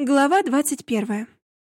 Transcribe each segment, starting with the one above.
Глава 21.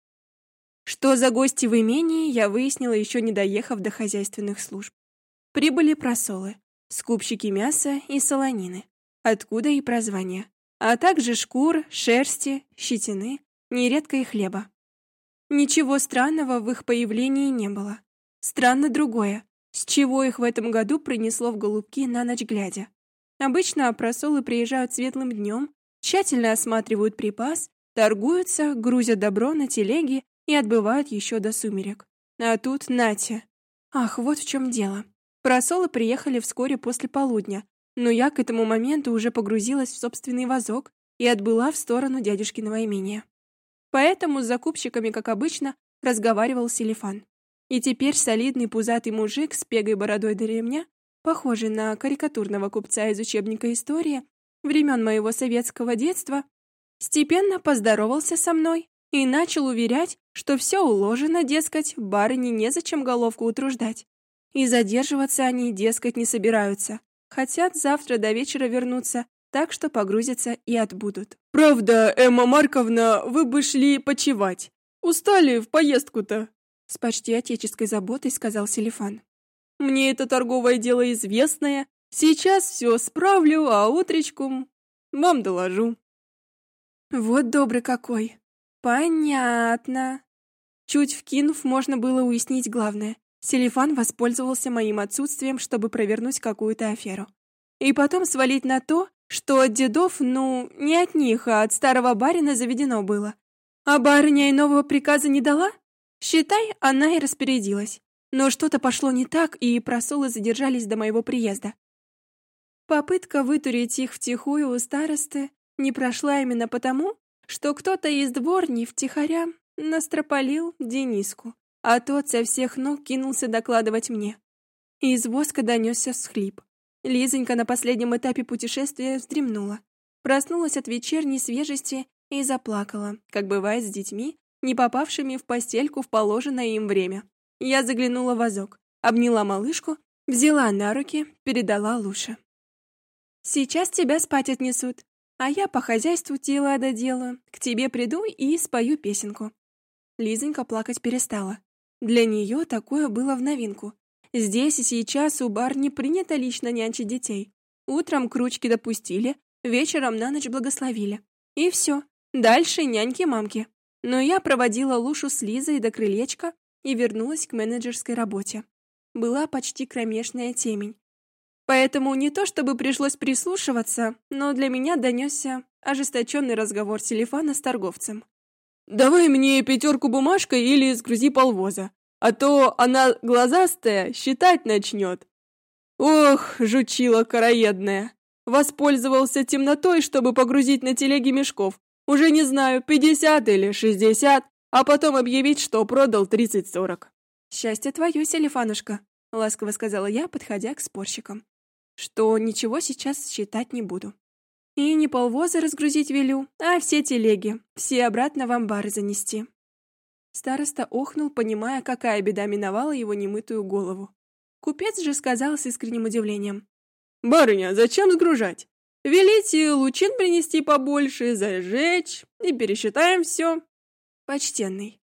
Что за гости в имении, я выяснила, еще не доехав до хозяйственных служб. Прибыли просолы, скупщики мяса и солонины, откуда и прозвание, а также шкур, шерсти, щетины, нередко и хлеба. Ничего странного в их появлении не было. Странно другое, с чего их в этом году принесло в Голубки на ночь глядя. Обычно просолы приезжают светлым днем, тщательно осматривают припас, торгуются, грузят добро на телеги и отбывают еще до сумерек. А тут нате. Ах, вот в чем дело. Просолы приехали вскоре после полудня, но я к этому моменту уже погрузилась в собственный вазок и отбыла в сторону дядюшкиного имения. Поэтому с закупщиками, как обычно, разговаривал Селифан. И теперь солидный пузатый мужик с пегой бородой до ремня, похожий на карикатурного купца из учебника истории времен моего советского детства, степенно поздоровался со мной и начал уверять, что все уложено, дескать, барыне незачем головку утруждать. И задерживаться они, дескать, не собираются. Хотят завтра до вечера вернуться, так что погрузятся и отбудут. «Правда, Эмма Марковна, вы бы шли почевать. Устали в поездку-то», — с почти отеческой заботой сказал Селифан. «Мне это торговое дело известное. Сейчас все справлю, а утречком вам доложу». Вот добрый какой. Понятно. Чуть вкинув, можно было уяснить главное. Селифан воспользовался моим отсутствием, чтобы провернуть какую-то аферу. И потом свалить на то, что от дедов, не от них, а от старого барина заведено было. А барыня иного приказа не дала? Считай, она и распорядилась. Но что-то пошло не так, и просолы задержались до моего приезда. Попытка вытурить их втихую у старосты не прошла именно потому, что кто-то из дворни втихаря настропалил Дениску, а тот со всех ног кинулся докладывать мне. Из воска донесся всхлип. Лизонька на последнем этапе путешествия вздремнула, проснулась от вечерней свежести и заплакала, как бывает с детьми, не попавшими в постельку в положенное им время. Я заглянула в вазок, обняла малышку, взяла на руки, передала Луше. «Сейчас тебя спать отнесут, а я по хозяйству дела доделаю, к тебе приду и спою песенку». Лизонька плакать перестала. Для нее такое было в новинку. Здесь и сейчас у барни принято лично нянчить детей. Утром к ручке допустили, вечером на ночь благословили. И все. Дальше няньки-мамки. Но я проводила Лушу с Лизой до крылечка и вернулась к менеджерской работе. Была почти кромешная темень. Поэтому не то чтобы пришлось прислушиваться, но для меня донесся ожесточенный разговор Селифана с торговцем. «Давай мне 5 бумажкой или сгрузи полвоза, а то она глазастая считать начнет». «Ох, жучила короедная! Воспользовался темнотой, чтобы погрузить на телеги мешков. Уже не знаю, 50 или 60, а потом объявить, что продал 30-40. «Счастье твое, Селифанушка», — ласково сказала я, подходя к спорщикам, что ничего сейчас считать не буду. И не полвоза разгрузить велю, а все телеги, все обратно в амбары занести. Староста охнул, понимая, какая беда миновала его немытую голову. Купец же сказал с искренним удивлением: «Барыня, зачем сгружать? Велите лучин принести побольше, зажечь, и пересчитаем все». «Почтенный».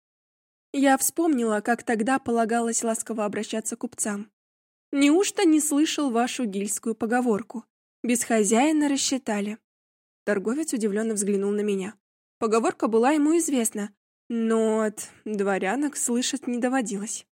Я вспомнила, как тогда полагалось ласково обращаться к купцам. «Неужто не слышал вашу гильскую поговорку? Без хозяина рассчитали». Торговец удивленно взглянул на меня. Поговорка была ему известна, но от дворянок слышать не доводилось.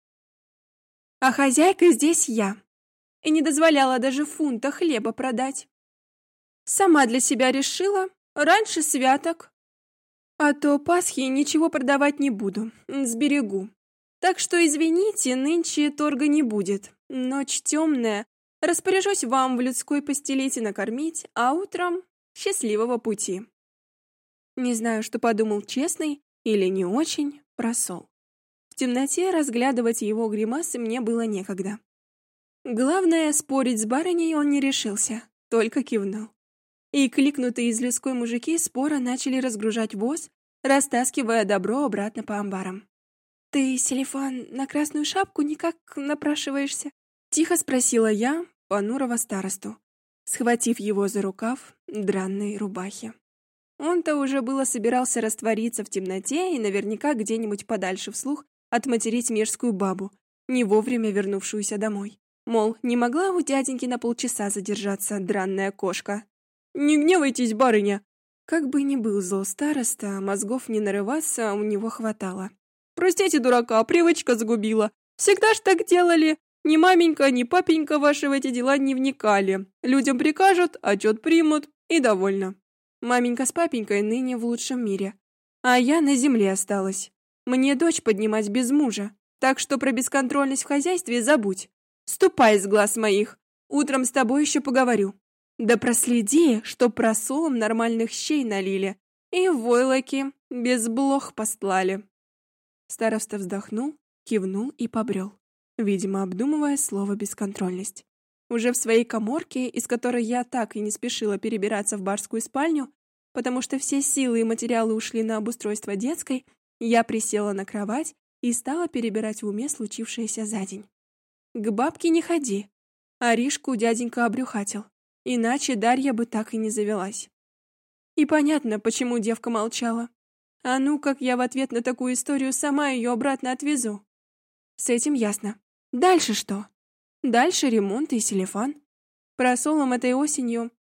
А хозяйка здесь я, и не дозволяла даже фунта хлеба продать. Сама для себя решила, раньше святок, а то Пасхи ничего продавать не буду, сберегу. Так что извините, нынче торга не будет. Ночь темная, распоряжусь вам в людской постелить и накормить, а утром счастливого пути». Не знаю, что подумал честный или не очень просол. В темноте разглядывать его гримасы мне было некогда. Главное, спорить с барыней он не решился, только кивнул. И кликнутые из людской мужики споро начали разгружать воз, растаскивая добро обратно по амбарам. «Ты, Селифан, на красную шапку никак напрашиваешься?» — тихо спросила я понурого старосту, схватив его за рукав дранной рубахи. Он-то уже было собирался раствориться в темноте и наверняка где-нибудь подальше вслух отматерить мерзкую бабу, не вовремя вернувшуюся домой. Мол, не могла у дяденьки на полчаса задержаться, дранная кошка. «Не гневайтесь, барыня!» Как бы ни был зол староста, мозгов не нарываться у него хватало. «Простите, дурака, привычка загубила. Всегда ж так делали. Ни маменька, ни папенька ваши в эти дела не вникали. Людям прикажут, отчет примут, и довольно». Маменька с папенькой ныне в лучшем мире, а я на земле осталась. Мне дочь поднимать без мужа, так что про бесконтрольность в хозяйстве забудь. Ступай с глаз моих, утром с тобой еще поговорю. Да проследи, чтоб просолом нормальных щей налили и войлоки без блох постлали. Староста вздохнул, кивнул и побрел, видимо, обдумывая слово бесконтрольность. Уже в своей каморке, из которой я так и не спешила перебираться в барскую спальню, потому что все силы и материалы ушли на обустройство детской, я присела на кровать и стала перебирать в уме случившееся за день. К бабке не ходи. Аришку дяденька обрюхатил, иначе Дарья бы так и не завелась. И понятно, почему девка молчала. А ну, как я в ответ на такую историю сама ее обратно отвезу. С этим ясно. Дальше что? Дальше ремонт и селифан. Просолом этой осенью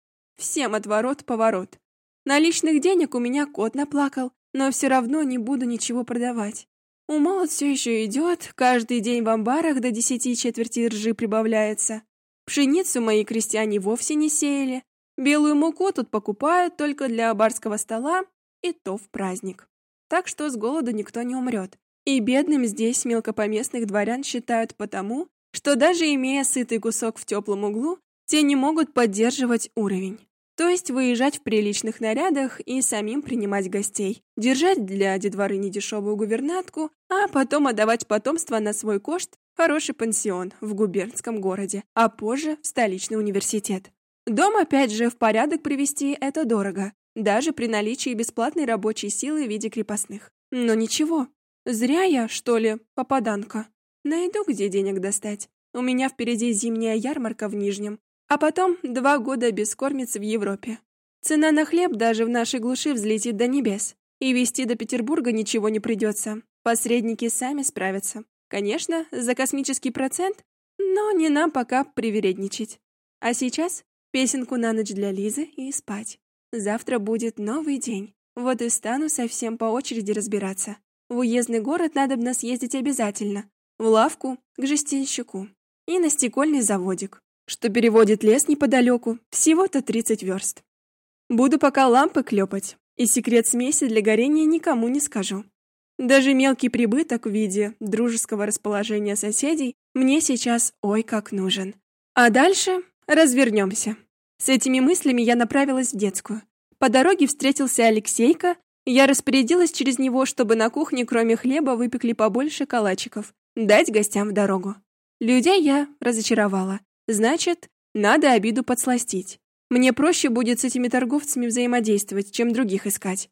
всем отворот-поворот. Наличных денег у меня кот наплакал, но все равно не буду ничего продавать. Умолот все еще идет, каждый день в амбарах до 10 четверти ржи прибавляется. Пшеницу мои крестьяне вовсе не сеяли. Белую муку тут покупают только для барского стола, и то в праздник. Так что с голоду никто не умрет. И бедным здесь мелкопоместных дворян считают потому, что даже имея сытый кусок в теплом углу, те не могут поддерживать уровень. То есть выезжать в приличных нарядах и самим принимать гостей, держать для детворы недешевую гувернантку, а потом отдавать потомство на свой кошт в хороший пансион в губернском городе, а позже в столичный университет. Дом опять же в порядок привести это дорого, даже при наличии бесплатной рабочей силы в виде крепостных. Но ничего, зря я, что ли, попаданка. Найду, где денег достать. У меня впереди зимняя ярмарка в Нижнем, а потом 2 года бескормицы в Европе. Цена на хлеб даже в нашей глуши взлетит до небес, и везти до Петербурга ничего не придется. Посредники сами справятся. Конечно, за космический процент, но не нам пока привередничать. А сейчас песенку на ночь для Лизы и спать. Завтра будет новый день. Вот и стану совсем по очереди разбираться. В уездный город надобно съездить обязательно. В лавку, к жестянщику. И на стекольный заводик, что переводит лес неподалеку, всего-то 30 верст. Буду пока лампы клепать, и секрет смеси для горения никому не скажу. Даже мелкий прибыток в виде дружеского расположения соседей мне сейчас ой как нужен. А дальше развернемся. С этими мыслями я направилась в детскую. По дороге встретился Алексейка, и я распорядилась через него, чтобы на кухне кроме хлеба выпекли побольше калачиков, дать гостям в дорогу. Людей я разочаровала. Значит, надо обиду подсластить. Мне проще будет с этими торговцами взаимодействовать, чем других искать.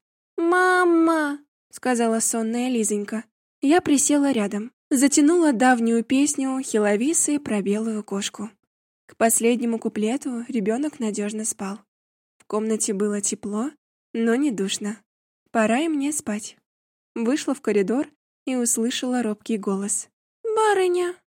«Мама!» — сказала сонная Лизонька. Я присела рядом, затянула давнюю песню Хеловисы про белую кошку. К последнему куплету ребенок надежно спал. В комнате было тепло, но не душно. Пора и мне спать. Вышла в коридор и услышала робкий голос. «Барыня!»